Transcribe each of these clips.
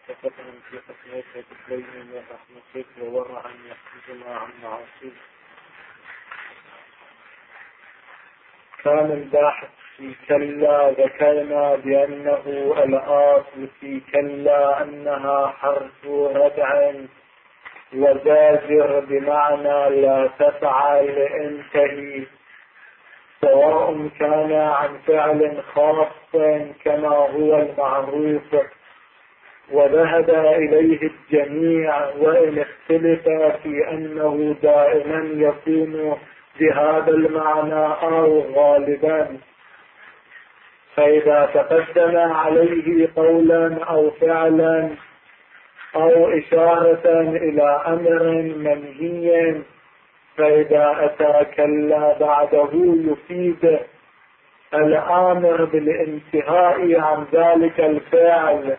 وفتنا في حكمتك وتبين من رحمتك وورعا يحفظنا عن معاصيك. كان الباحث في كلا ذكرنا بأنه الأصل في كلا أنها حرف ردع وزاجر بمعنى لا تفعل انتهي، سواء كان عن فعل خاص كما هو المعروف وذهب إليه الجميع، وإن اختلف في أنه دائما يكون بهذا المعنى أو غالبا. فإذا تقدم عليه قولا أو فعلا أو إشارة إلى أمر منهي، فإذا أتى كلا بعده يفيد الآمر بالانتهاء عن ذلك الفعل.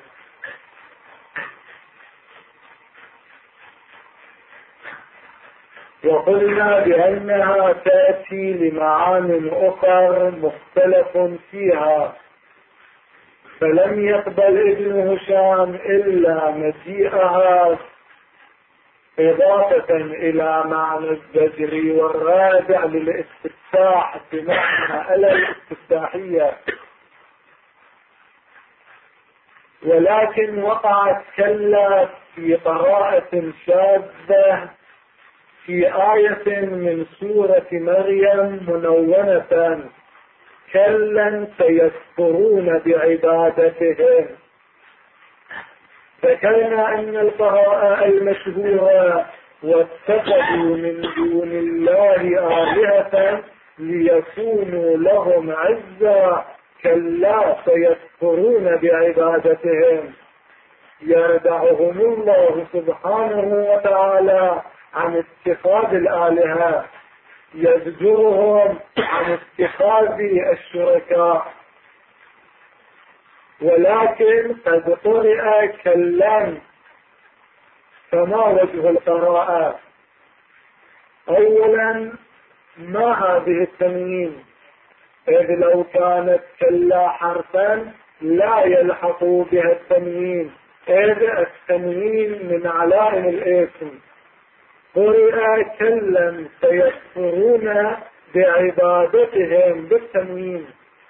وقلنا بأنها تأتي لمعان أخر مختلف فيها، فلم يقبل ابن هشام إلا مجيئها إضافة إلى معنى الزجر والرادع للاستفتاح بمعنى الاستفتاحية، ولكن وقعت كلا في قراءة شاذة في آية من سورة مريم منونة: كلا سيكفرون بعبادتهم. ذكرنا أن القراءة المشهورة واتخذوا من دون الله آلهة ليكونوا لهم عزا، كلا سيكفرون بعبادتهم، يردعهم الله سبحانه وتعالى عن اتخاذ الآلهة، يزجرهم عن اتخاذ الشركاء. ولكن قد قرئ كلا، فما وجه القراءة؟ أولا، ما هذه التنوين؟ إذ لو كانت كلا حرفا لا يلحق بها التنوين، إذ التنوين من علائم الاسم. قرئ كلا سيكفرون بعبادتهم بالتنوين،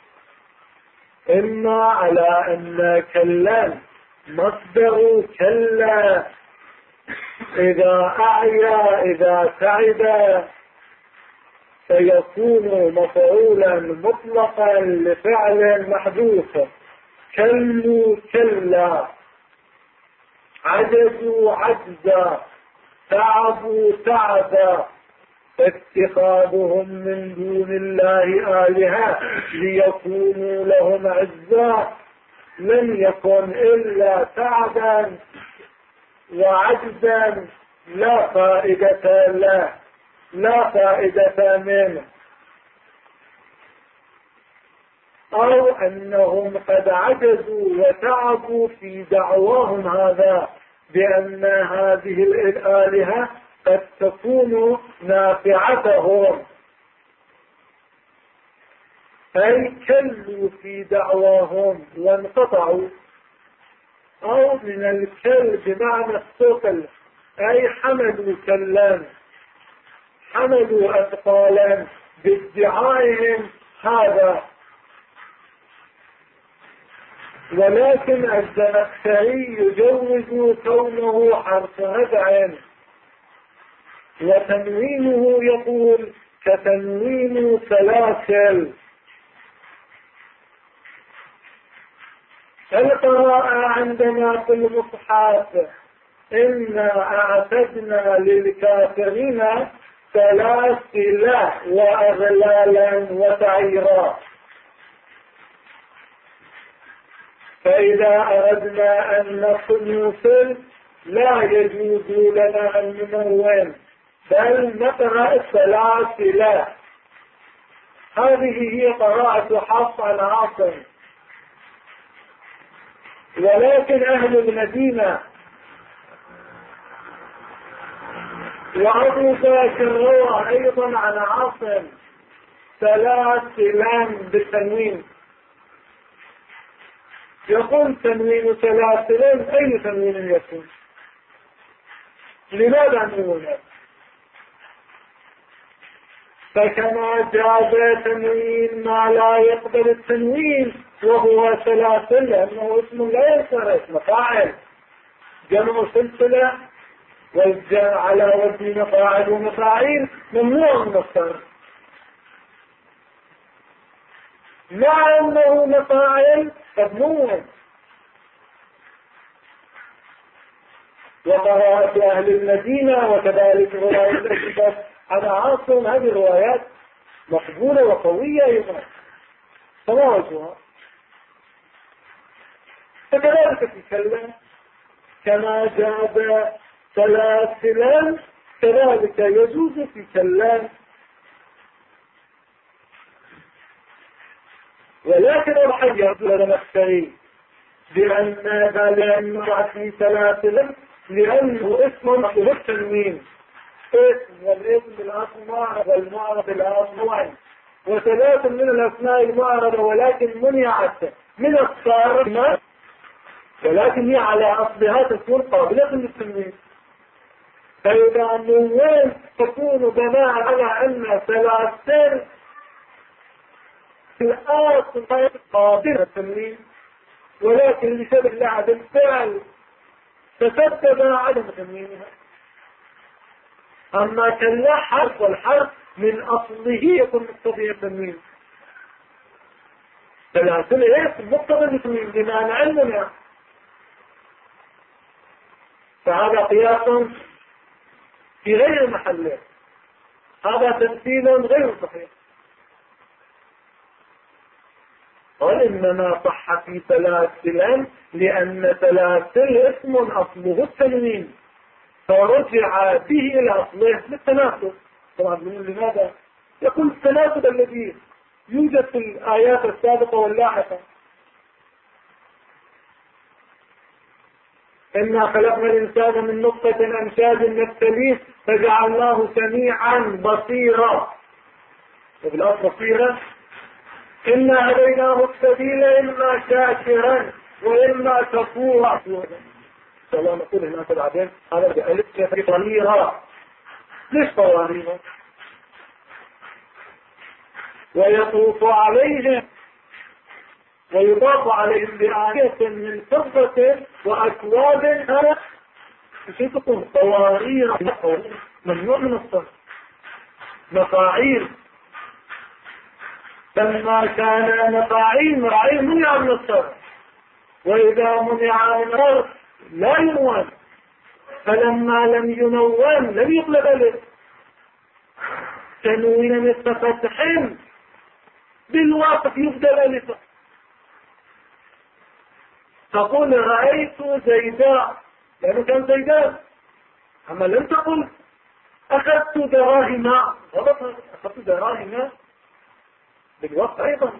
إما على أن كلا مصدر كلا إذا أعيا إذا تعب سيكون مفعولا مطلقا لفعل محذوف، كلوا كلا، عجزوا عجزا، تعبوا تعبا، اتخاذهم من دون الله آلهة ليكونوا لهم عزا لم يكن إلا تعبا وعجزا لا فائدة له، لا فائدة منه. أو أنهم قد عجزوا وتعبوا في دعواهم هذا بأن هذه الآلهة قد تكون نافعتهم، أي كلوا في دعواهم وانقطعوا. أو من الكل بمعنى الثقل، أي حملوا كلا، حملوا أثقالا بادعائهم هذا. ولكن الزمخشري يجوز كونه حرف ردع، وتنوينه يقول كتنوين سلاسل. القراءة عندنا في المصحف: إنا أعتدنا للكافرين سلاسل وأغلالا وسعيرا. فإذا أردنا أن نوصل لا يجوز لنا أن ننون، بل نقرأ السلاسل. هذه هي قراءة حفص عن عاصم. ولكن أهل المدينة وأبو بكر روى أيضا عن عاصم سلاسلا بالتنوين. يقول تنوين سلاسل أي تنوين يكون؟ لماذا نقول هذا؟ فكما جاز تنوين ما لا يقبل التنوين وهو سلاسل لأنه اسم لا ينصرف مفاعل جمع سلسلة على وزن مفاعل ومفاعيل ممنوع من الصرف مع أنه مفاعل قد نون. وقراءة أهل المدينة وكذلك رواية الكتاب عن عاصم هذه الروايات مقبولة وقوية أيضا فما وجهها؟ فكذلك تتكلم كما جاز سلاسلا كذلك يجوز في كلام. ولكن الحياة لنفتري لأن نضع في سلاسل لأنه اسم التنوين اسم والاسم بالأصل معرض والمعرض بالأصل معين وثلاث من الأسماء المعرضة ولكن منعت من الصارف ولكن هي على أصلها تكون قابلة للتنوين. فإذا النوين تكون بناء على أن سلاسل في الأصل قابلة للتنوين ولكن لسبب لعدم الفعل تسبب عدم تنوينها. أما كلا حرف والحرف من أصله يكون مقتضي التنوين سلاسل اسم مقتضي التنوين بما علمنا. فهذا قياس في غير محله هذا تمثيل غير صحيح. قال إنما صح في سلاسل لأن سلاسل اسم أصله التنوين فرجع به إلى أصله للتناسب. طبعا لماذا؟ يقول التناسب الذي يوجد في الآيات السابقة واللاحقة إنا خلقنا الإنسان من نطفة أمشاج نبتليه فجعلناه سميعا بصيرا. وبالأصل بصيرا إنا هديناه السبيل إما شاكرا وإما كفورا. إن شاء الله نقول هنا بعدين هذا بألف كفر طريرا. ليش طواريرا؟ ويطوف عليهم ويضاف عليهم بآية من فضة وأكواب هذا شيء تقول طوارير ممنوع من الصرف مفاعيل. لما كان مفاعيل منع من الصرف وإذا منع من الصرف لا ينون فلما لم ينون لم يقلب ألف تنوين مثل فتح بالواقف يبدل ألف. تقول رأيت زيداء لأنه كان زيدان أما لم تقل أخذت دراهم غلط أخذت دراهم بالوقت أيضا.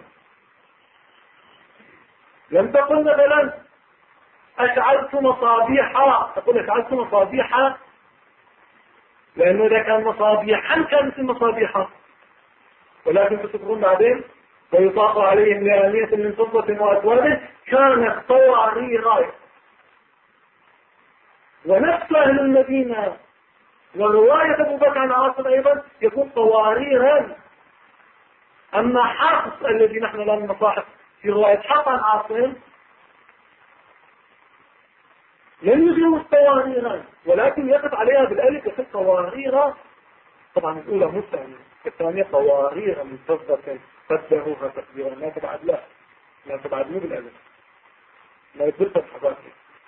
لم تقل مثلا أشعلت مصابيحا تقول أشعلت مصابيحا لأنه إذا كان مصابيحا كانت المصابيحا ولكن تذكرون بعدين ويطاق عليهم بآنية من فضة وأكواب كانت طواريرا. ونفس أهل المدينة ورواية أبو بكر عن عاصم أيضا يكون طواريرا. أما حفص الذي نحن لا نصاحب في رواية حفص عن عاصم لم يجوز طواريرا ولكن يقف عليها بالألف يقول طواريرا. طبعا الأولى مسلمة الثانية طواريرا من فضة قدروها تقديرا لا تبعد لا تبعد مو بالألف لا يدرس الحباكي.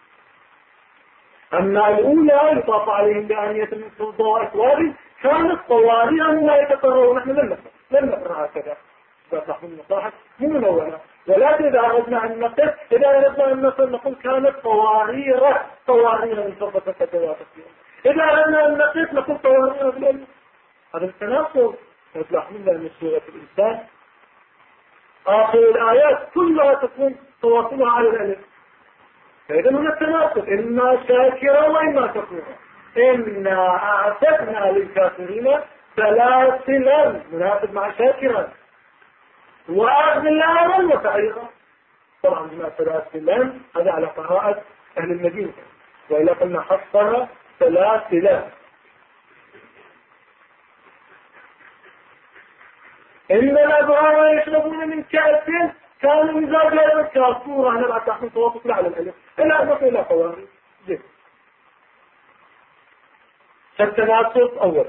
أما الأولى يطاف عليهم بآنية من فضة وأكواب كانت طواريرا لا يتقررون. نحن لم نقرأ هكذا تحضر المصاحف مو منونة ولكن إذا أردنا أن نقل نقول كانت طواريرا من فضة قدروها تقديرا. إذا أردنا أن نقول طواريرا بالألف هذا التناقض. تلاحظون من سورة الإنسان آخر الآيات كلها تكون تواصلها على الألف. فإذا هنا التناقض إما شاكرا وإما كفورا. إنا أعتدنا للكافرين سلاسلا مناسب مع شاكرا وأغلالا وسعيرا طبعا بما سلاسلا هذا على قراءة أهل المدينة، وإلا قلنا حصر سلاسلا. إن الأبرار يشربون من كأس كان مزاجها كافورة. أنا بعد تحمل توافق على الألف إلا أضف إلى قوارب جيد. فالتناسب أولا،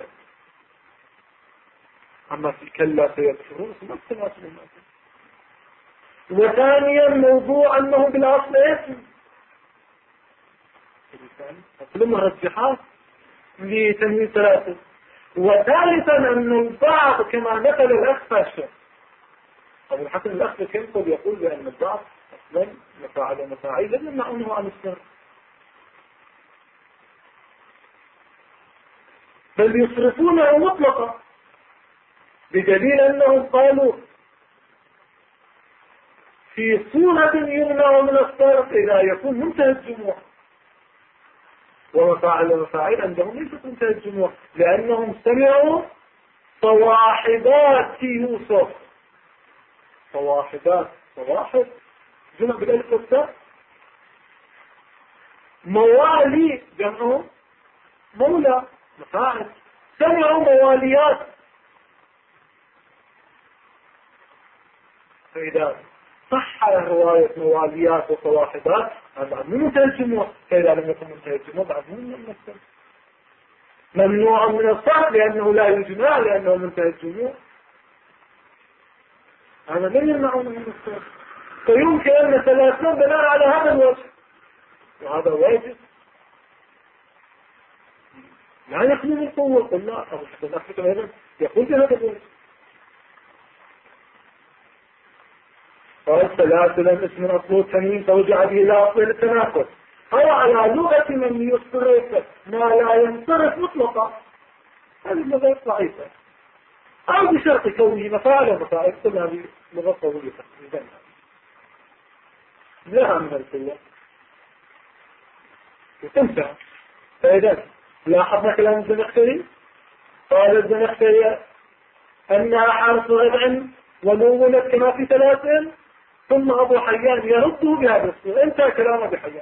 أما في كلا سيذكرون ما التناسب المعصب. وثانيا موضوع أنه بالأصل اسم المرجحات لتنوين ثلاثة. وثالثا أن البعض كما نقل الأخفش أبو الحسن الأخفش يقول بأن البعض أصلا مفاعل ومفاعيل لم يمنعونه عن السر، بل يصرفونه مطلقا، بدليل أنهم قالوا في صورة يمنع من الصرف إذا يكون منتهى الجموع، ومفاعل ومفاعيل عندهم ليست منتهى الجموع لأنهم سمعوا صواحبات يوسف. صواحبات، صواحب جمع بالألف والتاء، موالي جمعه مولى مفاعل، سمعوا مواليات. فإذا صح رواية مواليات وصواحبات هذا من منتهى الجموع، فإذا لم يكن منتهى الجموع بعد من السلف ممنوع من الصرف لأنه لا يجمع لأنه منتهى الجموع، هذا لن يمنعون من الصرف. فيمكن أن نتلاسل بناء على هذا الوجه، وهذا واجب لا يخلو من قوة. قلنا أبو الحسن الأخفش أيضا يقول بهذا الوجه. قال سلاسلا اسم أصله التنوين توجع به إلى أصل التناقض، أو على لغة من يصرف ما لا ينصرف مطلقا، هذه اللغة ضعيفة، أو بشرط كونه مفاعل ومفاعل. كل هذه لغة طويلة لها من القوة وتنفع. فإذا لاحظنا كلام الزمخشري، قال الزمخشري أنها حرف ربع ونونت كما في ثلاث، ثم أبو حيان يرده بهذا الصورة. انتهى كلامه بحيان.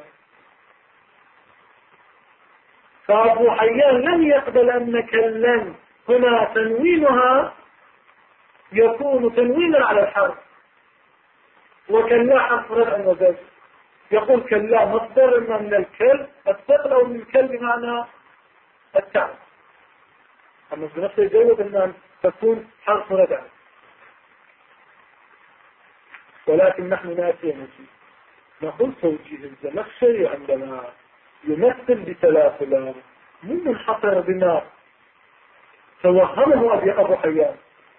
فأبو حيان لم يقبل أن كلا هنا تنوينها يكون تنوينا على الحرف، وكلا حرف ربع وزج. يقول كلا مصدر من الكل الثقل أو من الكل بمعنى التعب، أما بنفسه يجوب أن تكون حرف ربع. ولكن نحن نأتي نجي نقول توجيه الزمخشري عندما يمثل بثلاثة مو منحصر بما توهمه أبو حيان،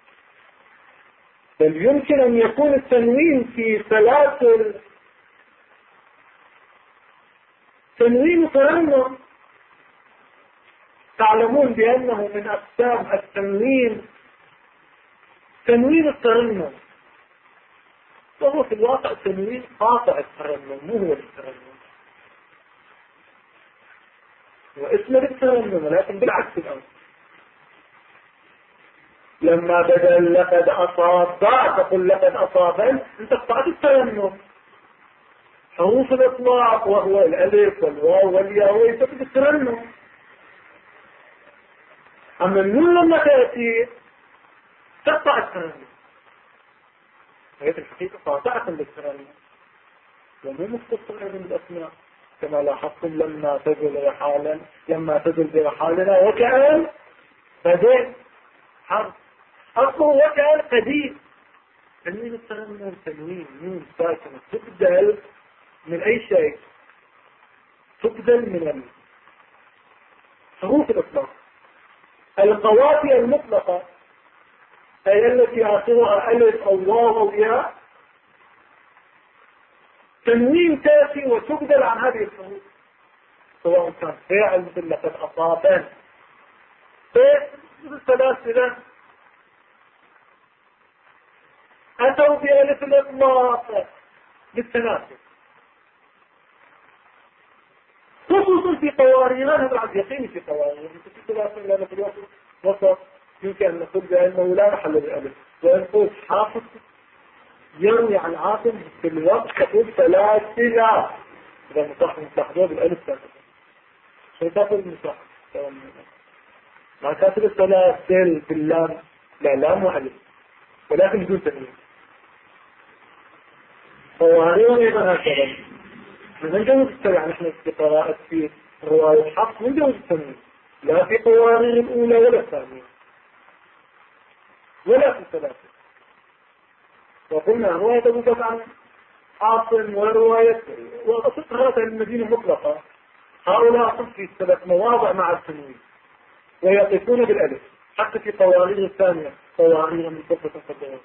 بل يمكن أن يكون التنوين في سلاسل تنوين ترنم. تعلمون بأنه من أقسام التنوين تنوين الترنم، وهو في الواقع تنوين قاطع الترنم، مو هو الترنم واسم الترنم، لكن بالعكس الأمر. لما بدل لقد أصاب تقول لقد أصابا، انت قطعت الترنم. حروف الإطلاق وهو الألف والواو والياء ويثبت الترنم. أما النون لما تأتي تقطع الترنم، هي في الحقيقة قاطعة للترنم ومو مختصة أيضا بالأسماء، كما لاحظتم لما تدل برحالنا وكأن بدأ حرف أصله وكأن قديم. تنوين الترنم تنوين نون ساكنة تبدل من أي شيء، تبدل من حروف الإطلاق. القوافي المطلقة أي التي آخرها ألف أو واو أو ياء تنوين تأتي وتبدل عن هذه الحروف، سواء كان فاعل مثل لقد أصابا، بالسلاسل أتوا بألف الإطلاق بالتناسب، خصوصا في قوارير. هذا بعد يقين في قوارير في سلاسل لنا في وسط يمكن أن نقول بأنه لا محل للألف، وإن قلت حافظ يروي عن عاصم في الوقت تقول سلاسل. إذا مصاحبه بالألف ساكنة. شو تقول المصاحب؟ ما كاتب السلاسل باللام، لا لام وألف ولكن بدون تنوين. قوارير أيضا هكذا. من جوز السبع نحن في قراءة في رواية حفص من جوز التنوين، لا في قوارير الأولى ولا الثانية ولا في الثلاثة. وقلنا رواية أبو بكر عن عاصم ورواية وقصة المدينة مطلقة، هؤلاء صف في 3 مواضع مع التنوين ويقفون بالألف، حتى في قوارير الثانية قوارير من صفة قدرات.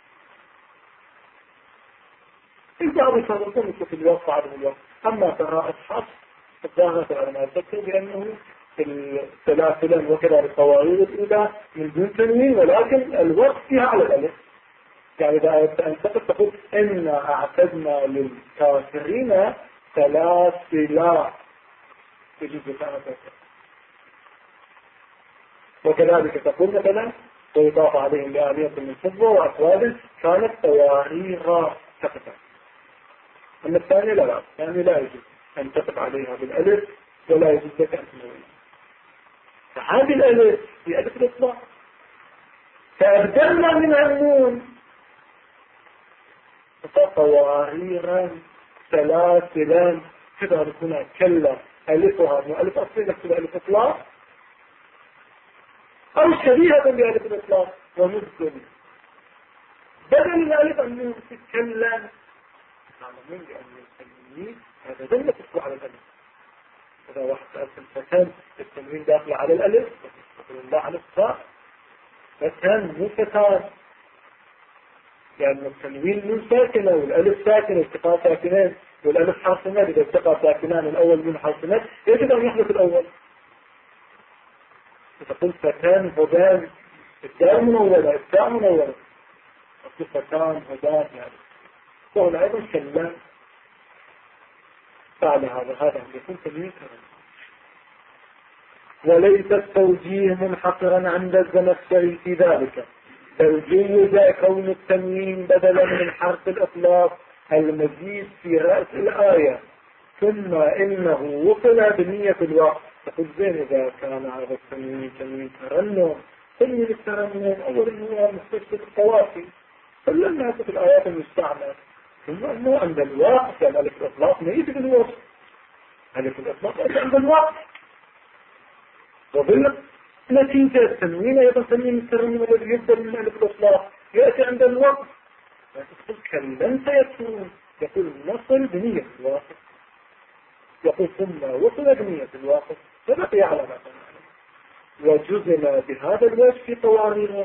البعض يفرقون في الوقت عدم الوقت. أما قراءة حفص الظاهرة العلماء تذكر بأنه السلاسل وكذا القوارير الأولى من دون تنوين، ولكن الوقت فيها على الألف. يعني إذا أنت تقول إنا أعتدنا للكافرين سلاسل تجد بسانة. وكذلك تقول مثلا ويضاف عليهم لآلية من فضة وأكواب كانت قوارير تقطع. أما الثانية لا، يعني لا يجب أن تقف عليها بالألف ولا يجب لك أن تنويها. فهذه الألف هي ألف الإطلاق، فأبدلنا من النون قواريرا سلاسلا كذا هنا كلا ألفها مؤلف أصلي نكتب ألف إطلاق أو شبيهة بألف الإطلاق ونبدل بدل الألف أن تتكلم نعلمون بأن التنوين هذا دلة تطلع على الألف. إذا واحد سألت الفتن التنوين داخل على الألف يقول الله على الصاء فتن مو فتان، لأن يعني التنوين من ساكنة والألف ساكنة التقاء ساكنين والألف حرف مد. إذا التقاء ساكنان الأول من حرف مد يجب أن يحدث الأول. تقول فتان هدان التاء منولة التاء منولة تقول فتان هدان يعني وهو أيضا كلام فعل هذا يكون تنوين كمان. وليس التوجيه منحصرا عند الزمخشري في ذلك، بل جيز كون التنوين بدلا من حرف الإطلاق المزيد في رأس الآية، ثم إنه وصل بنية الوقت. تقول زين إذا كان هذا التنوين تنوين ترنم، تنوين الترنم أولا هو مختص الطوافي فلما في الآيات المستعمل، ثم أنه عند الوقت يعني ألف الإطلاق ما يجب الوصف، ألف الإطلاق عند الوقت وبالنتيجة التنوين أيضا تنوين الترنم الذي يبدأ من ألف الإطلاق يأتي عند الوقت. يقول كلم سيكون، يقول نصل بنية الواقع، يقول ثم وصل بنية الواقع فبقي على ما كان وجزم بهذا الوجه في قوانينه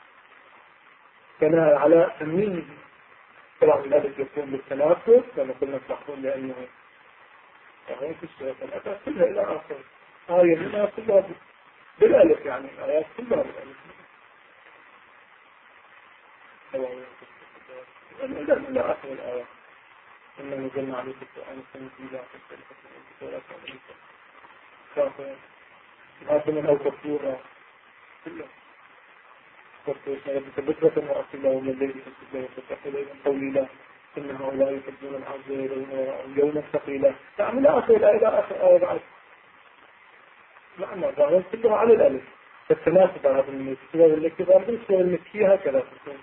بناء على تنوينه. طبعا الألف يكون بالتناسب كما قلنا تلاحظون لأنه يعني في السورة الأساس كلها إلى آخر آية منها كلها بالألف، يعني الآيات كلها بالألف إلى آخر الآية. إنه نزلنا عليك القرآن تنزيلا فاستلفت كافر آثما أو كفورا كله بكرة وأصلا ومن الليل فاستجاب فتح إليهم قوليلا إن هؤلاء يحبون العبد يوما ثقيلا. نعم إلى آخر آية بعد معنى ظاهر كلها على الألف فالتناسب على هذا السورة الاكتبار بالسورة المكية هكذا تكون.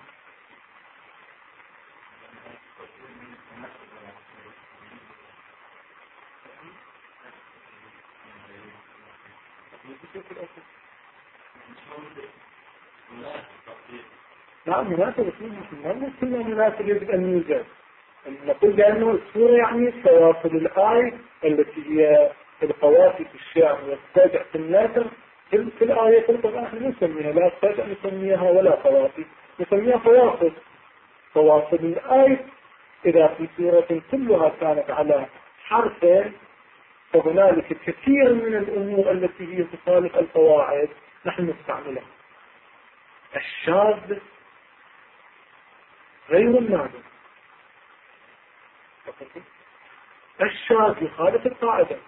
نعم مناسب اسمه كلها مناسب يجب أن يوجد. نقول بأنه السورة يعني فواصل الآية التي هي القوافي في الشعر والتاجع في الناثر في الآية في القرآن نسميها لا تاجع نسميها ولا قوافي، نسميها فواصل. فواصل الآية إذا في سورة كلها كانت على حرفين فهنالك كثير من الأمور التي هي تخالف القواعد نحن نستعملها. الشاذ غير النادر، الشاذ يخالف القاعدة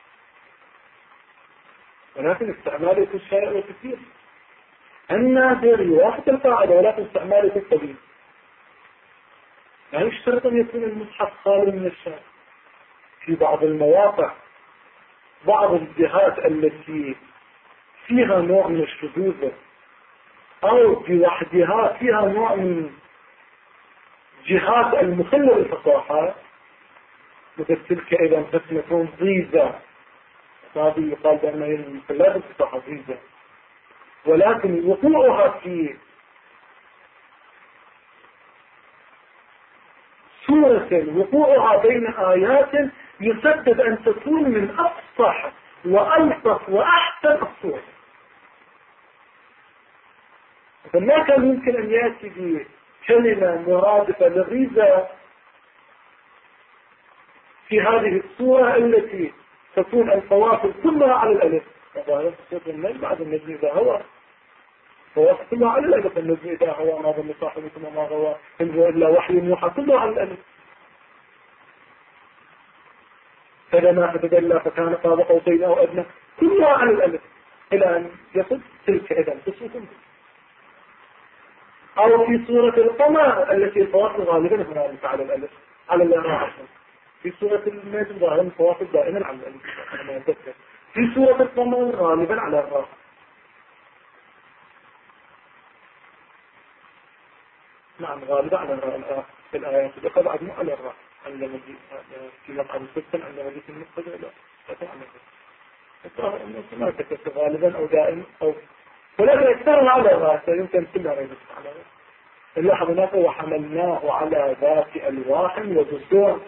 ولكن استعماله في الشيء كثير. النادر يوافق القاعدة ولكن استعماله في الطبيب. يعني يشترط أن يكون المصحف خالي من الشاذ. في بعض المواقع بعض الجهات التي فيها نوع من الشذوذ أو بوحدها فيها نوع من جهات المخلة بالفصاحة، مثل تلك أيضا تكون ضيزة، هذه يقال بأنها المخلات بالفصاحة ضيزة، ولكن وقوعها في سورة وقوعها بين آيات يسبب أن تكون من أفصح وألطف وأحسن الصور. فما كان يمكن أن يأتي بكلمة مرادفة للريزة في هذه الصورة التي تكون الفواصل كلها على الألف. طبعا صوت النجم بعد النجم إذا هو فواصل كلها على الألف، النجم إذا هو ما ظن صاحبكم وما هو إن هو إلا وحي يوحى كلها على الألف. فلما فتدلى فكان قاب قوسين أو أدنى كلها على الألف إلى أن يصل تلك إذا تصوت. أو في سورة القمر التي الفواصل غالبا هنالك على الألف على الراء. في سورة النجم ظاهرا الفواصل دائما على الألف أنا أتذكر. في سورة القمر غالبا على الراء. نعم غالبا على الراء في الآيات الأخرى بعد مو على الراء عندما في مقام السكن عندما جيت المقصد لا ما تكتب غالبا أو دائما أو ولكن أكثرها على الراء يمكن كلها ريبس على الراء. اللحظ هناك وحملناه على ذات ألواح ودستور.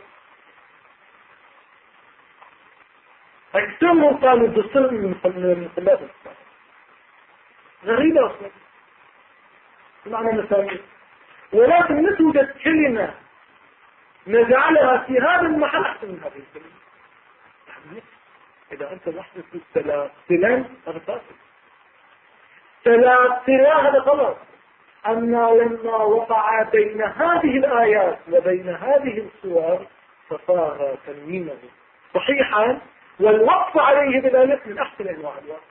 أكثرهم قالوا الدستور من مخلات الإسلام غريبة أصلا بمعنى مثالي، ولكن نتوجد كلمة نجعلها في هذا المحل أحسن من هذه الكلمة. إذا أنت محدث بالسلام هذا فاسد. سلام هذا غلط. أما لما وقع بين هذه الآيات وبين هذه الصور فصار تنوينه صحيحا، والوقف عليه بالألف من أحسن أنواع الوقف.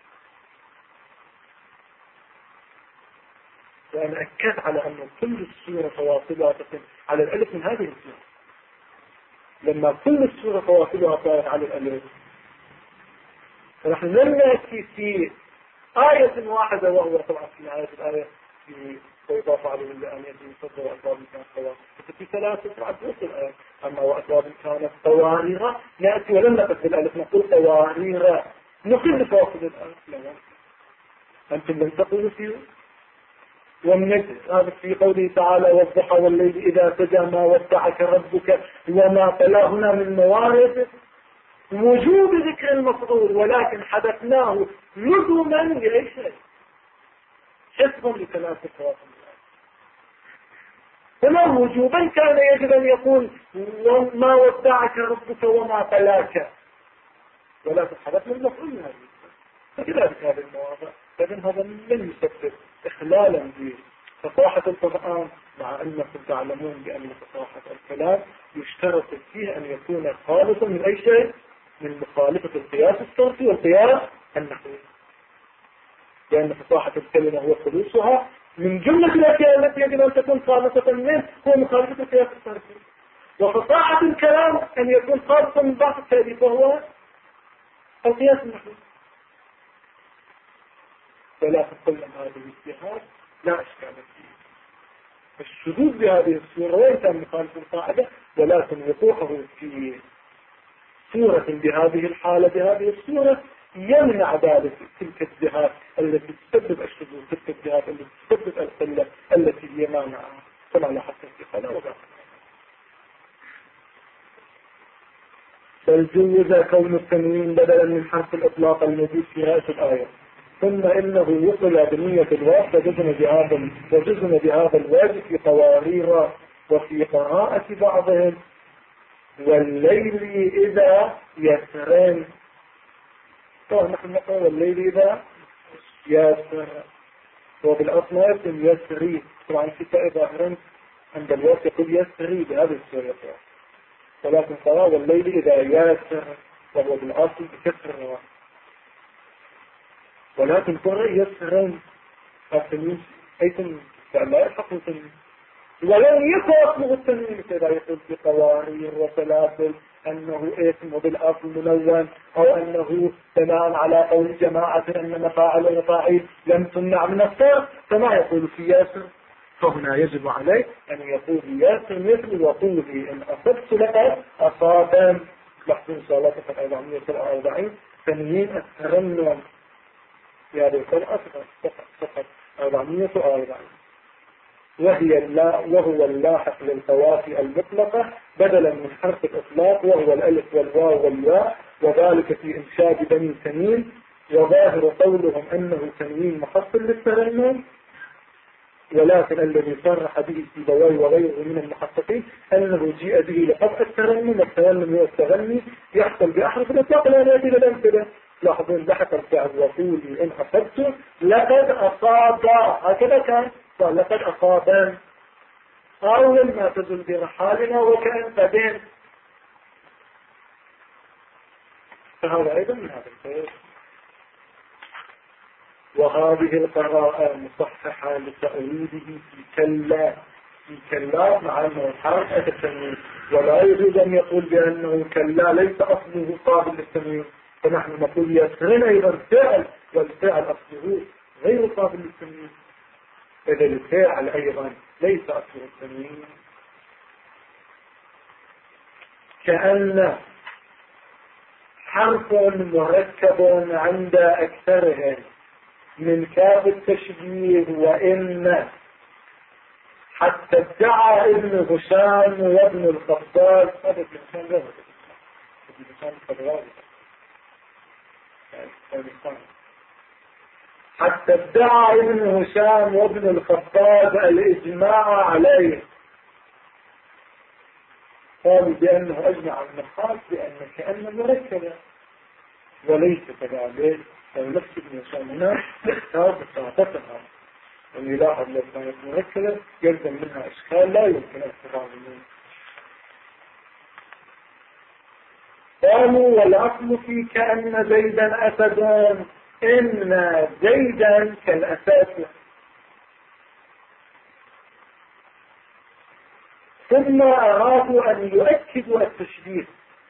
وأنا أكد على أن كل السورة فواصلها تكون على الألف من هذه السورة. لما كل السورة فواصلها صارت على الألف فنحن لم نأتي في آية واحدة، وهو طبعا في نهاية الآية ويضاف عليه لأن يكون صدر وأسباب كانت قوارير في ثلاثة سرعة وصل الآية. أما وأسباب كانت قوارير نأتي ولم نقف بالألف نقول قوارير نقل فواصل الآية. لا أنتم لم تقولوا فيه. والنجم هذا في قوله تعالى والضحى والليل إذا سجى ما ودعك ربك وما تلا هنا من موارد وجوب ذكر المفعول، ولكن حدثناه لزما لأي شيء حفظا لثلاثة فواصل. فلا وجوبا كان يجب أن يقول وما ودعك ربك وما تلاك، ولكن حدثنا المفعول من هذه فكذلك هذه المواضع. لكن هذا من يسبب إخلالا بفصاحة القرآن، مع أنكم تعلمون بأن فصاحة الكلام يشترط فيه أن يكون خالصا من أي شيء، من مخالفة القياس الصرفي والقياس النحوي، لأن فصاحة الكلمة هو خلوصها من جملة الأشياء التي يجب أن تكون خالصة منه هو مخالفة القياس الصرفي. وفصاحة الكلام أن يكون خالصا من بعض التأليف وهو القياس النحوي. فلا تقلم هذه الاجتهاد لا إشكال فيه. الشذوذ بهذه الصورة وإن كان مخالف القاعدة، ولكن وقوعه في صورة بهذه الحالة بهذه الصورة يمنع ذلك تلك الجهات التي تسبب الشذوذ، تلك الجهات التي تسبب القلة التي هي مانعة كما لاحظت في قناة وبعض. فالجوز كون التنوين بدلا من حرف الإطلاق الموجود في رأس الآية، ثم إنه يصل بنية الواقع وجزم بهذا الواجب في قوارير وفي قراءة بعضهم والليل إذا يسرين. طبعا نحن نقول والليل إذا يسر وبالأصل يسري. طبعا في ظاهرا عند الوقت يقول يسري بهذه الصورة، ولكن قراءة والليل إذا يسر وهو بالأصل بكسر الواقع، ولكن قرأ يسرين التنوين أي تنوين لا يلحق التنوين. ولم يكن اسمه التنوين كذا يقول في قوانين وسلاسل أنه اسم بالأصل منون، أو أنه بناء على قول جماعة أن مفاعل ومفاعيل لم تمنع من الصرف كما يقول في ياسر. فهنا يجب عليه أن يقول ياسر مثل وقوله إن أصبت لك أصابا لحظين صلاة 447 تنوين الترنم يعني يقول أصبت فقط 440 وهو اللاحق للقوافي المطلقة بدلا من حرف الإطلاق وهو الألف والواو والياء، وذلك في إنشاد بني تميم. وظاهر قولهم أنه تنوين محصل للترنم، ولكن الذي صرح به سيبويه وغيره من المحققين أنه جيء به لقطع الترنم، والترنم هو التغني يحصل بأحرف الإطلاق لا يأتي للأمثلة. لاحظون لحق الفعل وقولي إن أصبت لقد أصاب، هكذا كان قال لقد أصابان أول ما تزل برحالنا وكأن قدين، فهذا أيضا من هذا الخير. وهذه القراءة مصححة لتأويله في كلا مع أنه حرف التنوين، ولا يجوز أن يقول بأنه كلا ليس أصله قابل للتنوين، فنحن نقول يسرن أيضا فعل، والفعل أصله غير قابل للتنوين، إذا الفعل أيضا ليس أصله التنوين. كأن حرف مركب عند أكثرهم من كاف التشبيه وإن، حتى ادعى ابن هشام وابن الخطاب هذا ابن هشام له ابن هشام الخطاب حتى ادعى ابن هشام وابن الخطاب الإجماع عليه، قالوا بأنه أجمع النحاس بأن كأن مركبة وليس كذلك. فنفس ابن هشام هنا اختار بساطتها، أن يلاحظ لو كانت مركبة يلزم منها أشكال لا يمكن استفاده منه. قالوا والأصل في كأن زيدا أسدان، إن زيدا كالأسد. ثم أرادوا أن يؤكدوا التشبيه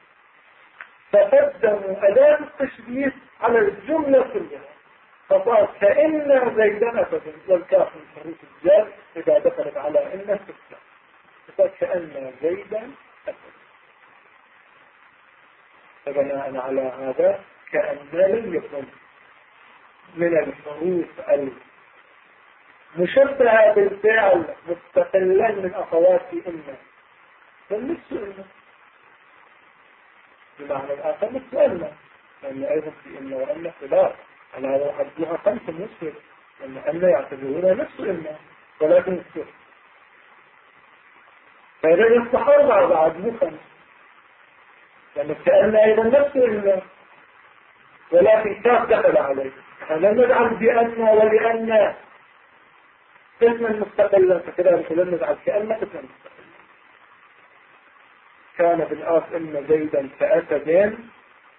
فقدموا أداة التشبيه على الجملة كلها، فقال كأن زيدا أسد، والكاف من حروف الجر إذا دخلت على إن تفتح، فقال كأن زيدا أسد. فبناء على هذا كأن لم يكن من الحروف المشبهة بالفعل مستقلا من أخوات إن، فالنفس إن بمعنى الآخر نفس إن، لأن أيضا في إن وإن خلاف على هذا حدها 5 مسلم، لأن أن يعتبرون نفس إن ولكن السر، فإذا يستحر بعد مخن، لأن كأن أيضا نفس إن ولكن كاف دخل عليه، فلم نجعل بأن ولأن اسما مستقلا، فكذلك لم نجعل كأن اسما مستقلا. كان بالآس إن زيدا كأسدين،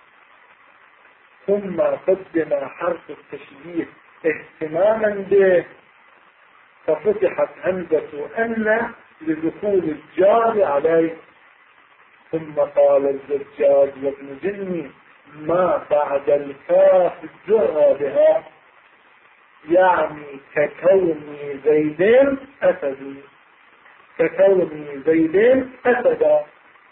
ثم قدم حرف التشبيه اهتماما به ففتحت همزة أن لدخول الجار عليه. ثم قال الزجاج وابن جني ما بعد الكاف الجر بها، يعني ككوني زيدين أسد، ككوني زيدين أسدا،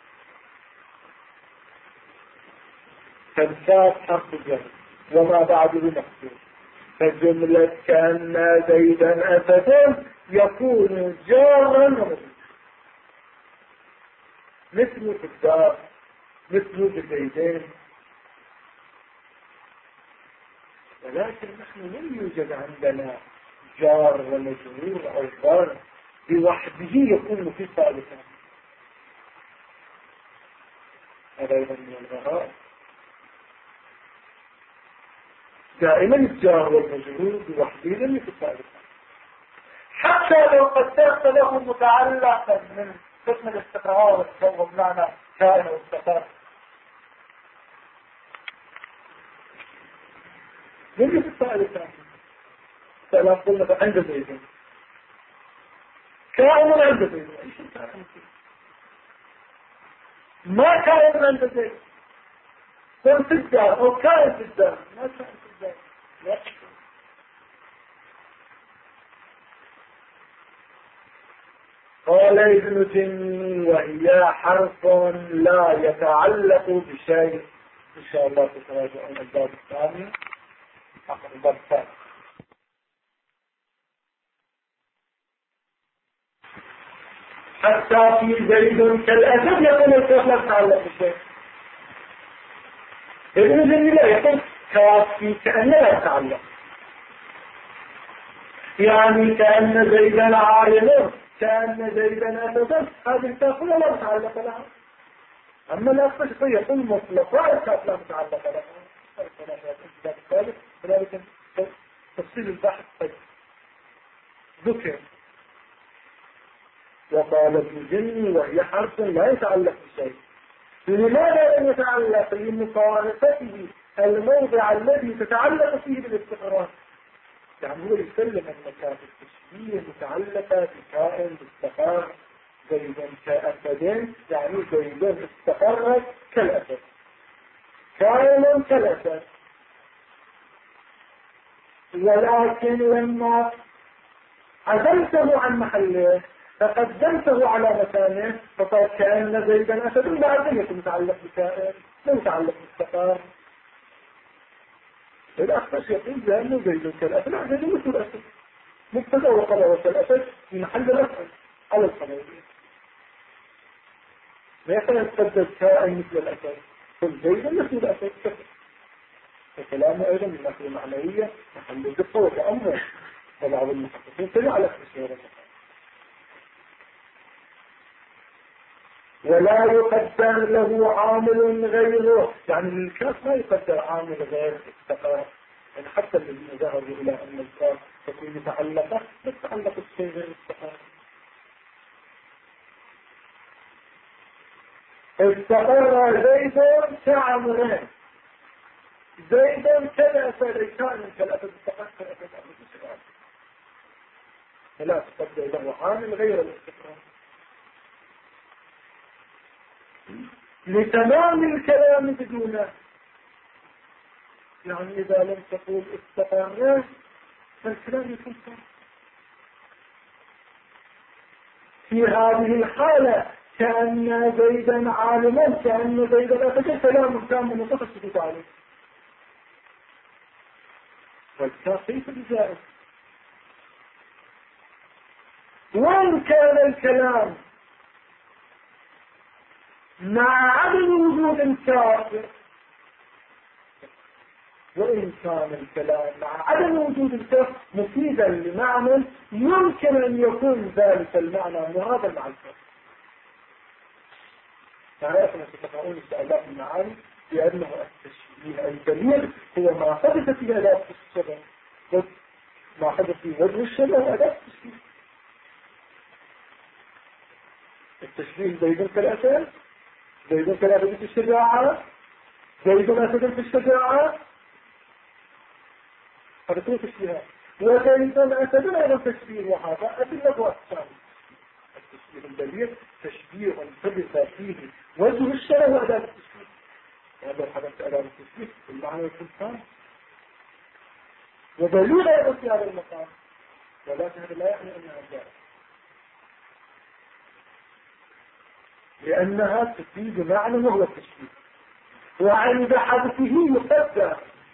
فالكاف حرف الجر وما بعده مكسور، فجملة كأن زيدا أسدا يكون جارا مثل في الدار مثل في الزيدين، ولكن نحن لم يوجد عندنا جار ومجرور أو ضار بوحده يكون في ثالثا، هذا أيضا من الغرائب. دائما الجار والمجرور بوحده لم يكن ثالثا، حتى لو قدرت له متعلقا من قسم الاستقرار والتصور بمعنى كائن واستقر لم يكن ثالثا. فلا قلنا عند زيدين كائن عند زيد. ما كائن عند زيد. كن في الدار أو كائن في الدار، ما كائن في الدار. لا. قال ابن جني وهي حرف لا يتعلق بشيء. إن شاء الله تتراجعون الباب الثاني آخر الباب الثاني. حتى في زيد كالأسد يقول الشيخ لا تتعلق بشيء. ابن جني لا يقول كافي كأن لا يتعلق، يعني كأن زيدا عالم كأن زيدا أسدا، هذه الكافية لا تتعلق لها. أما الأخفش يقول مطلقا الكاف لا متعلق لها. ذلك تفصيل البحث ذكر. وقال ابن جني وهي حرف لا يتعلق بشيء. لماذا لم يتعلق؟ لمصارفته الموضع الذي تتعلق فيه بالاستقرار. يعني هو يسلم أن كانت التشبيه متعلقة بكائن استقر زيدا كأسدين، يعني زيدا استقرت كالأسد، كائن كالأسد. ولكن لما عزلته عن محله فقدمته على مكانه فقال كأن زيدا أسد، لا يكون متعلق بكائن، لا متعلق باستقرار. الأخفش يقول بأنه زيد كالأسد، لا زيد مثل الأسد، مبتدأ وخبر كالأسد في محل الأسد على الخبرية. ليس يتقدم كائن مثل الأسد، قل زيد مثل الأسد كفر. فكلامه أيضا من ناحية المعنوية محل الدقة وتأمل، فبعض المحققين تجعل في السورة. ولا يقدر له عامل غيره، يعني الكاف ما يقدر عامل غير استقرار. يعني حتى الذين ذهبوا إلى أن الكاف تكون متعلقة لا تتعلق بشيء غير استقرار. استقر زيد كعمرين، زيد كالأسد، كان كالأسد استقر كالأسد استقرار، فلا تقدر له عامل غير الاستقرار. لتمام الكلام بدونه، يعني إذا لم تقول استقرار فالكلام يكون صح. في هذه الحالة كأن زيدا عالما، كأن زيدا أفجر كلام كامل متخصص عليه، والكاف كيف بجائز. وإن كان الكلام مع عدم وجود الكاف، وإن كان الكلام مع عدم وجود الكاف مفيدا لمعنى يمكن أن يكون ذلك المعنى مرادا مع الكاف. فهذا ستقرؤون السؤالات المعاني بأنه التشبيه البليغ هو ما حدث في أداة الشبه، ما حدث في وجه الشبه وأداة التشبيه. التشبيه زيد كالأسد، زيد كالأسد في الشجاعة، زيد أسد في الشجاعة، هذا كله تشبيهات. وزيد أسد أيضا تشبيه، وهذا أدلة أقسام. التشبيه البليغ تشبيه ثبت فيه وجه الشبه وأداة التشبيه، وهذا حدث أداة التشبيه المعنى يكون ثاني وبليغ أيضا في هذا المقام، ولكن هذا لا يعني أنها جائزة، لأنها تفيد معنى وهو التشبيه. وعند حدثه يقدر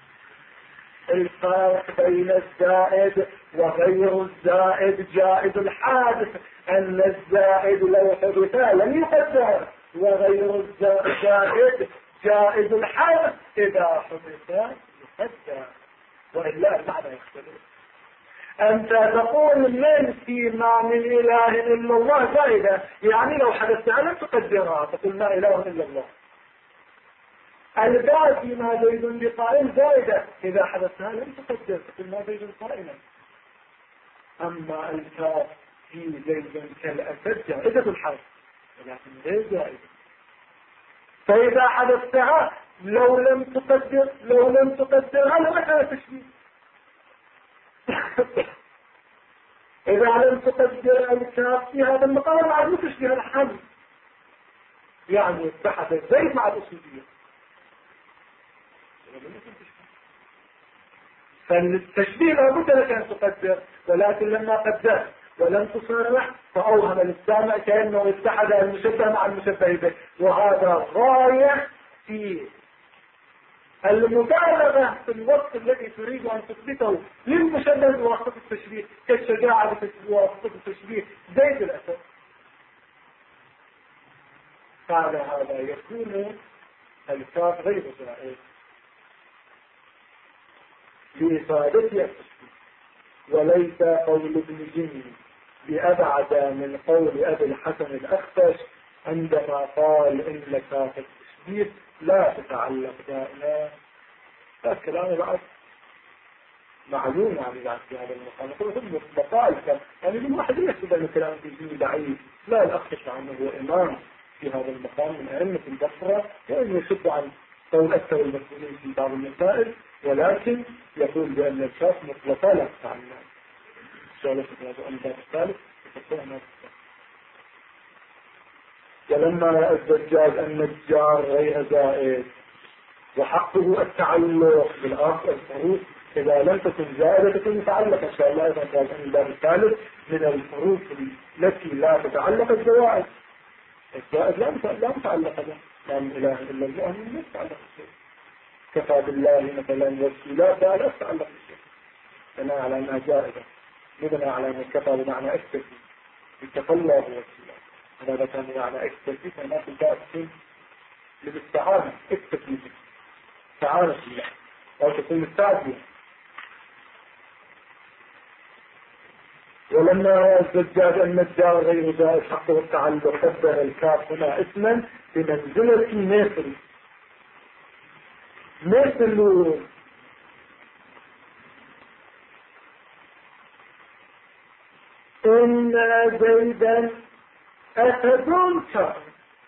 الفرق بين الزائد وغير الزائد جائز الحادث، أن الزائد لو حدث لم يقدر، وغير الزائد جائز الحادث إذا حدث يقدر، وإلا المعنى يختلف. أنت تقول من فيما من إله إلا الله زائدة، يعني لو حدثت لم تقدرها، تقول لا إله إلا الله. الباء فيما زيد بقائم زائدة، إذا حدثها لم تقدر، تقول ما زيد قائما. أما الكاف في زيد كالأسد جائزة الحرف ولكن غير زائدة، فإذا حدثتها لو لم تقدرها لم كان تشبيه. إذا لم تقدر الكاف في هذا المقام بعد ما تشبه الحمل، يعني اتحد الزيت مع الأصولية، فالتشبيه لابد لك أن تقدر، ولكن لما قدرت ولم تصرح فأوهم السامع كأنه اتحد المشبه مع المشبه به، وهذا غاية في المبالغة في الوقت الذي تريد أن تثبته للمشبه بواسطة التشبيه، كالشجاعة بواسطة التشبيه زيد الأسد. فعلى هذا يكون الكاف غير جائز لإفادة التشبيه، وليس قول ابن جني بأبعد من قول أبي الحسن الأخفش عندما قال إن كاف التشبيه لا تتعلق دائما. الكلام بعد معلوم يعني بعد في هذا المقام، يقول مقال يعني من واحد يحسب أن الكلام في جني ضعيف، لا الأخفش عنه هو إمام في هذا المقام من أئمة البصرة، وإن يشد عن قول أكثر المسؤولين في بعض المسائل، ولكن يقول بأن الكاف مطلقة لا تتعلق. شغلة هذا الباب الثالث ولما رأى الزجاج النجار غير زائد وحقه التعلق بالآخر الحروف إذا لم تكن زائدة تكون متعلقة. إن شاء الله إذا قال أن الباب الثالث من الحروف التي لا تتعلق الزوائد، الزائد لا متعلق به، لا من إله إلا الله لا تتعلق الشيء، كفى بالله مثلا وكيلا لا تتعلق الشيء، بناء على أنها زائدة، مبنى على أن كفى بمعنى اكتفي بالتقلى وكيلا، هذا كان بمعنى اكتفي فما تتأكد للاستعانة اكتفي استعانة بالله أو تكون مستعدية. ولما رأى الزجاج النجار غير زائد حقه التعلق قدر الكاف هنا اسما بمنزلة مثل إن زيدا أسد كان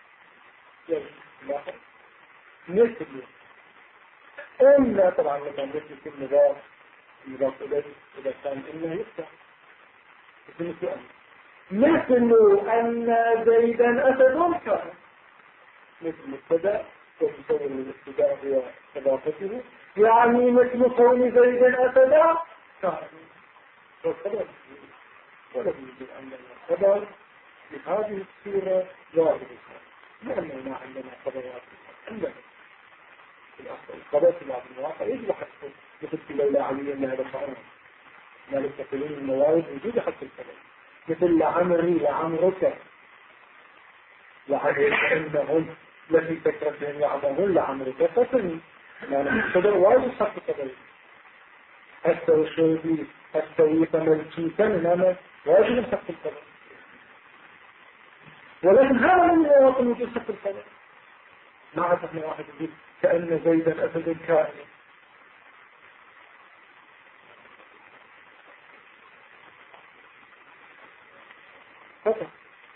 مثل إن طبعا لما مثل في المضاف إليه إذا كان إنه يفتح مثل أن زيدا أسد كان، مثل مبتدأ وتصور الابتداء هو إضافته، يعني مثل كون زيدا أسدا كان. والخبر ولم يجب أن الخبر بهذه الصورة ظاهر، لأنه ما عندنا خبرات عندنا الخبر في بعض المواقع يجب حتى مثل لولا علي أنها رفعنا ما للتقلين الموارد وجود حتى الخبر، مثل لعمري لعمرك لعمرهم التي تكرتهم يعمرون لعمرك فتني يعني الخبر واجب حتى الخبر. أستوي شوبي أستوي تملكي تنمى واجب حتى الخبر، ولكن هذا من مواطن وجود حتى الخبر. ما عرفنا واحد يقول كأن زيدا أسد كائن، فقط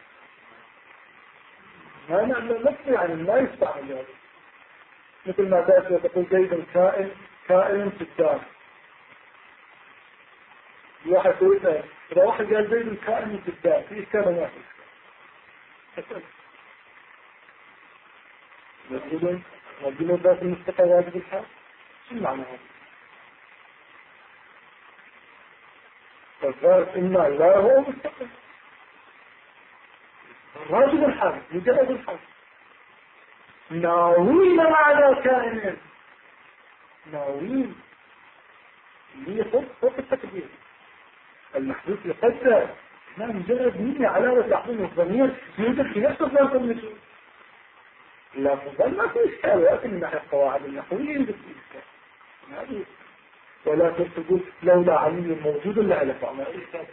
ما نعمل نفسه يعني ما يستعمل هذا، مثل ما تأتي وتقول زيدا كائن في الدار. واحد يقول إذا واحد قال زيد كائن في الدار في إشكال واحد نجدون ذات المستقى واجب الحال. شو معنى هذا؟ فالظاهر إما لا هو مستقى واجب الحال مجرد الحال ناوين على كائن، ناوين اللي فوق التكبير المحدوث يقدر، ما مجرد نية علامة تحضير الضمير يوجد في نفس الظرف النجوم. لا تظل ما في إشكال، ولكن من ناحية القواعد النحوية يوجد في إشكال، ولا تقول لولا علي موجود لا ألف ما في إشكال.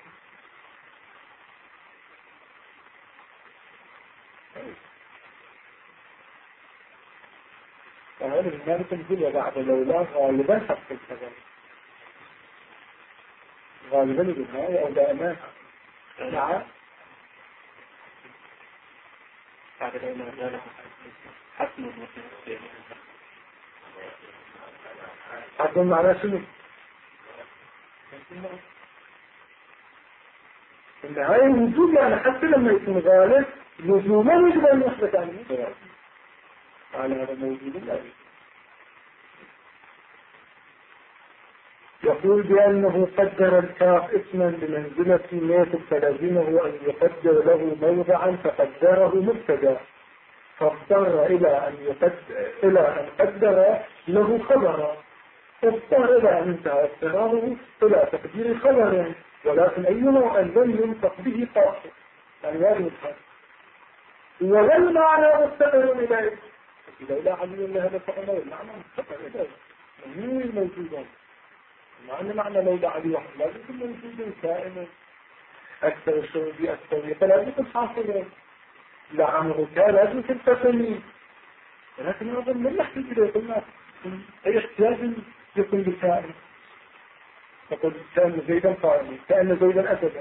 فهذا المالك نقول بعد لولا غالبا حق الكلام، غالبا بالنهاية أو دائما نعم حتى معناه شنو بالنهاية الوجود يعني حتى لما يكون غالب لزوما يجب أن يثبت عنه على هذا موجود لا يقول بأنه قدر الكاف اسما بمنزلة ميت فلزمه أن يقدر له موضعا فقدره مبتدا فاضطر إلى أن قدر له خبرا اضطر إلى أن انتهى اضطراره إلى تقدير خبر ولكن أي نوع لم ينطق به قاصر يعني هذه الحال ولا المعنى مستقر إليه إذا لا علي لهذا فأنا المعنى مستقر إليه من موجودون معنى لو علي واحد لا يكون موجود كائن أكثر الشعوب أكثر فلا يكون حاصلا لعمرك لا يمكن تسمي ولكن أظن من يحتاج إليه قلنا أي احتياج يكون بكائن فقل كأن زيدا قائما كأن زيدا أسدا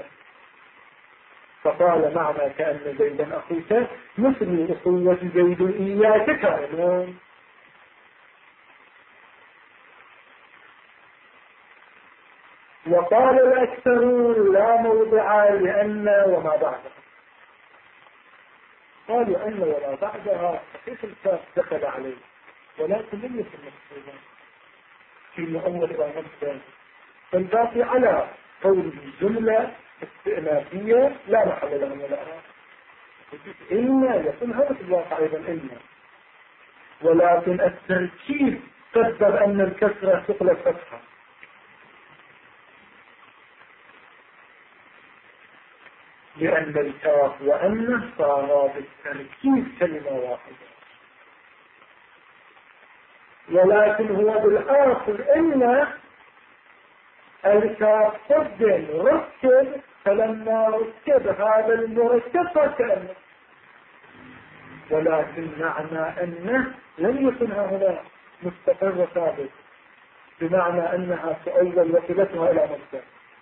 فقال معنى كأن زيدا أخوك مثل أخوة زيد إياك كائن وقال الأكثرون لا موضع لأن وما بعدها قالوا أن ولا بعدها صحيح الكاف دخل عليه ولكن لم يكن مقصودا في مؤول ونفسه فالباقي على قوله جملة استئنافية لا محل لها من الأعراب إما يكون هذا في الواقع أيضا إما ولكن التركيب قدر أن الكسرة تقلب فتحة لأن الكاف وأنه صار بالتركيب كلمة واحدة ولكن هو بالآخر إن الكاف قدم ركب فلما ركب هذا المركب فكأنه ولكن معنى أنه لم يكن هنا مستقر ثابت بمعنى أنها تؤول وصلتها إلى مصدر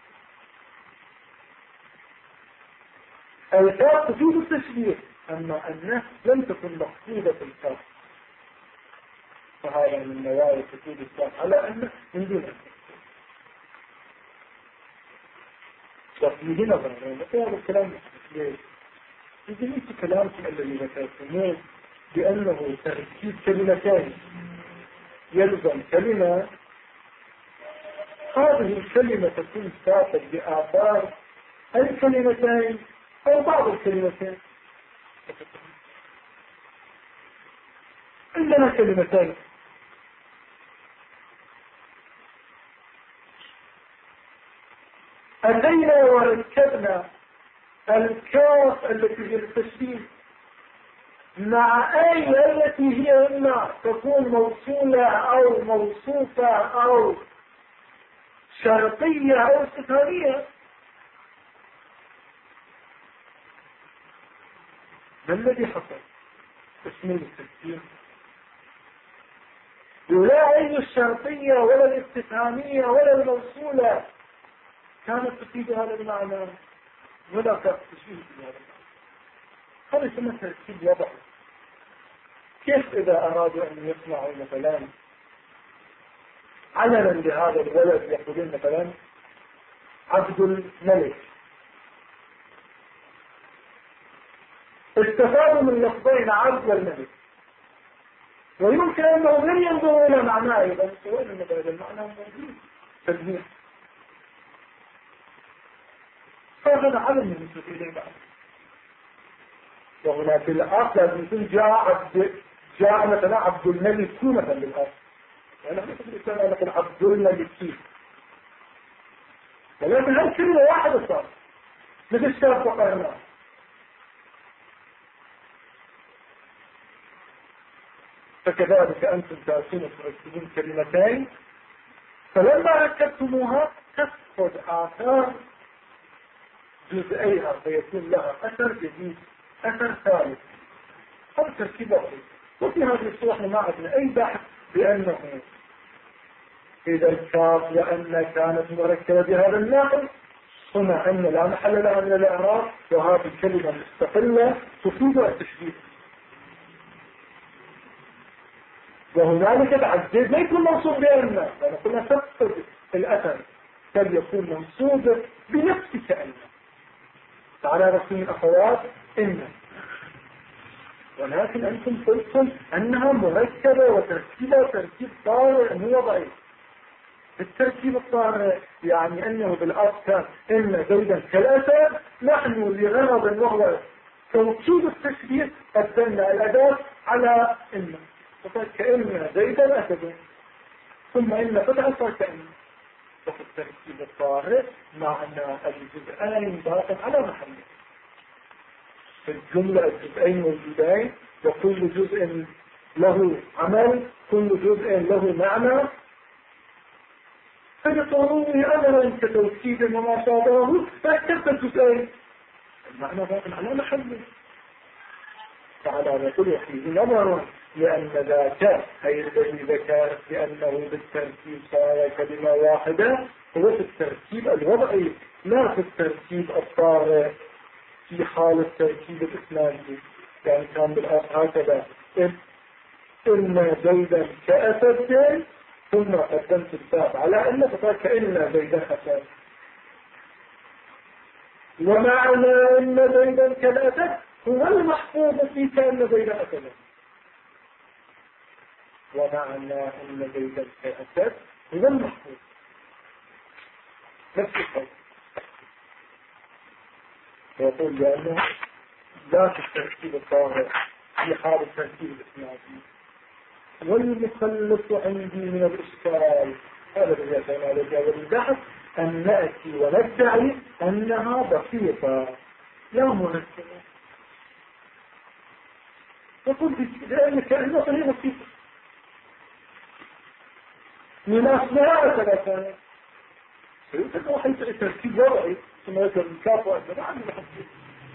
الكاف تفيد التشبيه أما أنه لم تكن مقصودة في الكاف فهذا من نوايا تفيد الكاف على أنه من دون وفيه نظر هذا الكلام ليش؟ يجب أنت كلامكم الذي ذكرتموه بأنه تركيب كلمتين يلزم كلمة هذه الكلمة تكون ساقط بآثار الكلمتين أو بعض الكلمتين عندنا كلمتين أتينا وركبنا الكاف التي هي التشبيه مع أي التي هي إما تكون موصولة أو موصوفة أو شرطية أو استفهامية ما الذي حصل؟ اسمه التشبيه ولا أي الشرطية ولا الاستفهامية ولا الموصولة كانت تفيد هذا المعنى ولا كانت تشبيه هذا المعنى هذا يسمى تركيب وضع كيف إذا أرادوا أن يصنعوا مثلا علنا لهذا الولد يقولون مثلا عبد الملك استفادوا من لفظين عبد والملك ويمكن أنه لن ينظروا إلى معناه إذا سواء أن هذا المعنى موجود تجميع فهذا علم من إليه بعد وهنا في الأصل لازم يكون جاء مثلا عبد الملك مثلا بالأصل يعني نحن في الإسلام نقول عبد الملك ولكن هل كلمة واحدة صار مثل الشاب وقرناه فكذلك أنتم تأتون تركبون كلمتين فلما ركبتموها تفقد آثار جزئيها فيكون لها أثر جديد أثر ثالث هذا تركيب واحد وفي هذه الصورة ما عندنا أي بحث بأنه إذا الكاف وأن كانت مركبة بهذا النحو هنا أن لا محل لها من الإعراب وهذه الكلمة مستقلة تفيد التشبيه وهنالك تعدد ما يكون منصوب بأن لأن كنا تفقد الأثر بل يكون منصوب بنفس كأنه على رسم الأخوات إن، ولكن أنتم قلتم أنها مركبة وتركيبها تركيب طارئ مو ضعيف. التركيب الطارئ يعني أنه بالأصل كان إن زيدا كالأسد، نحن لغرض وهو توكيد التشبيه قدمنا الأداة على إن، فقد كأن زيدا أسد، ثم إن فتح صار كأن. وفي التركيب الطارئ معنى الجزئين باق على محله. في الجملة الجزئين موجودين، وكل جزء له عمل، كل جزء له معنى، فلطروه أمرا كتوكيد وما شابهه فاكتبت الجزئين، المعنى باق على محله. تعالى نقول فيه نظر لأن ذاك أي الذي ذكر بأنه بالتركيب صار كلمة واحدة هو في التركيب الوضعي، لا في التركيب الطارئ في حال التركيب الإسلامي. يعني كان بالأصل هكذا إن زيدا كأسد، ثم قدمت الباب على أن فقال كأن زيدا أسد، ومعنى أن زيدا كالأسد هو المحفوظ في كأن زيدا أسد، ومعنى أن زيدا كالأسد هو المحفوظ نفس الشيء. يقول بأنه لا في التركيب الطارئ في حال التركيب الإسلامي. والمخلص عندي من الإشكال هذا الذي يسأل عليه والبحث أن نأتي وندعي أنها بسيطة لا مركبة. يقول لأن كأنها هي بسيطة من أسماء ثلاثة سيكون حيث التركيب وضعي ثم يكون الكاف وأسماء عنه بحث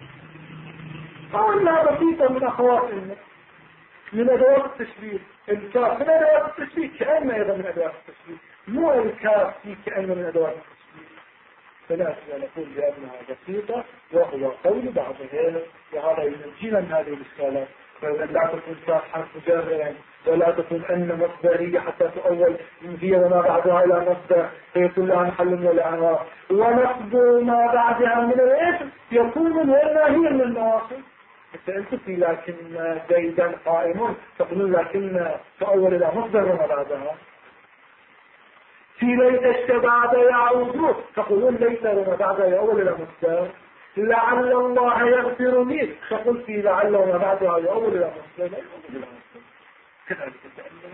أنها بسيطة من أخوات من أدوات التشبيه. الكاف من أدوات التشبيه كأن أيضا من أدوات التشبيه، مو الكاف في كأن من أدوات التشبيه. فلا نقول بأنها بسيطة وهو قول بعضهم، وهذا ينجينا من هذه الإشكالات. فلا تكون كاف حرف جر ولا تكون أن مصدرية حتى تؤول هي وما بعدها إلى مصدر فيكون لها محل ولا أنواع، ونصب ما بعدها من الاسم يكون ولا هي من النواصب. سألت لكن زيدا قائم تقول لكن تؤول إلى مصدر وما بعدها. في ليت اشتبعد يعود تقولون ليت وما بعدها يؤول إلى مصدر. لعل الله يغفر لي تقول في لعل وما بعدها يؤول إلى مصدر. كذلك التأمل.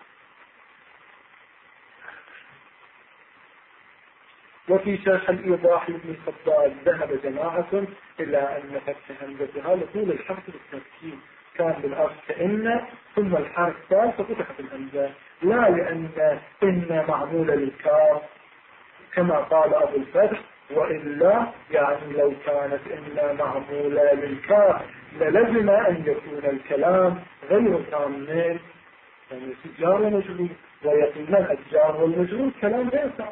وفي شرح الإيضاح لابن الخطاب ذهب جماعة إلى أن فتح همزتها لطول الحرف بالتركيب كان بالأصل كأن ثم الحرف الثالث فتحت الهمزة، لا لأن إن معمولة للكاف كما قال أبو الفتح، وإلا يعني لو كانت إن معمولة للكاف للزم أن يكون الكلام غير كامل، يعني جار ومجرور، ويقينا الجار والمجرور كلام غير كامل.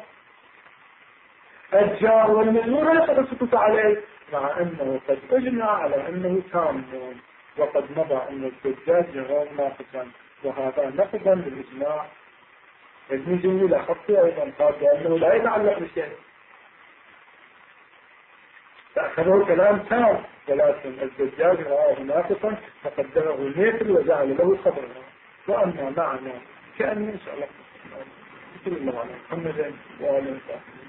الجار والمجرور لا تسقط عليه، مع أنه قد أجمع على أنه تام، وقد مضى أن الزجاج غير ناقصا، وهذا نقضا بالإجماع. ابن جميل خطي أيضا قال بأنه لا يتعلق بشيء، فأخذه كلام تام، ولكن الزجاج رآه ناقصا فقدره المثل وجعل له خبرها. وأما معنى كأن إن شاء الله صلى الله عليه وسلم وآله وصحبه